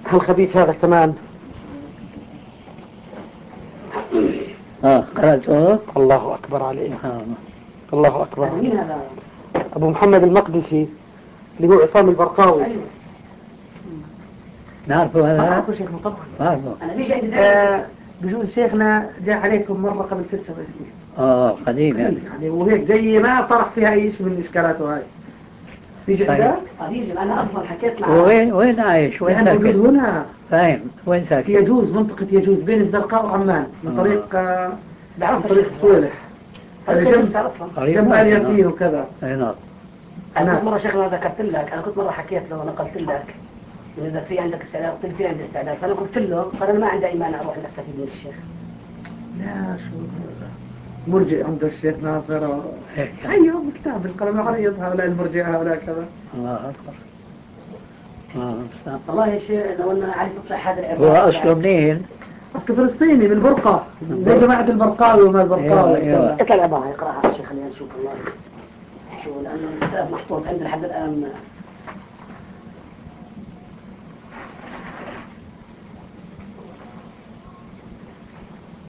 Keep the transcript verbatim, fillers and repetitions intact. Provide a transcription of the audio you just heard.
الخبيث هذا كمان. اه قرأته. الله أكبر عليه. آه. الله أكبر. مين هذا؟ أبو محمد المقدسي اللي هو عصام البرقاوي. أيوه. نعرفه هذا؟ نعرفه شيخنا طبعا. نعرفه. أنا بيجي عندي آه بجوز شيخنا جاء عليكم مرة قبل ست سبع سنين. اه قديم يعني. يعني وهيك جاي ما طرح فيها أي شيء من الإشكالات هاي. بيجي طيب. عندك؟ آه بيجي أنا أصلا حكيت معه. وين وين عايش؟ وين أنا موجود ساكن؟ هنا فاهم وين في ساكن؟ يجوز، منطقة يجوز بين الزرقاء وعمان من آه. طريق آه من بعرف طريق صويلح. جنب تعرفها. قريب جنب منك، آل ياسين وكذا. اي نعم. أنا كنت مرة شيخنا ذكرت لك، أنا كنت مرة حكيت له ونقلت لك إن إذا في عندك استعداد قلت في عندي استعداد، فأنا قلت له قال أنا ما عندي أي مانع أروح أستفيد من الشيخ. لا شو مرجئ عند الشيخ ناصر. هيك. أيوه بكتاب القلم العريض هؤلاء المرجئة هؤلاء كذا. الله أكبر. آه. صح. والله يا شيخ لو أنا عايز تطلع هذا العراق. هو أصله منين؟ أصل فلسطيني من برقة زي جماعة البرقاوي وما البرقاوي. أيوة، اطلع العبارة يقرأها الشيخ خلينا نشوف والله. شو لأنه الكتاب محطوط عندنا لحد الآن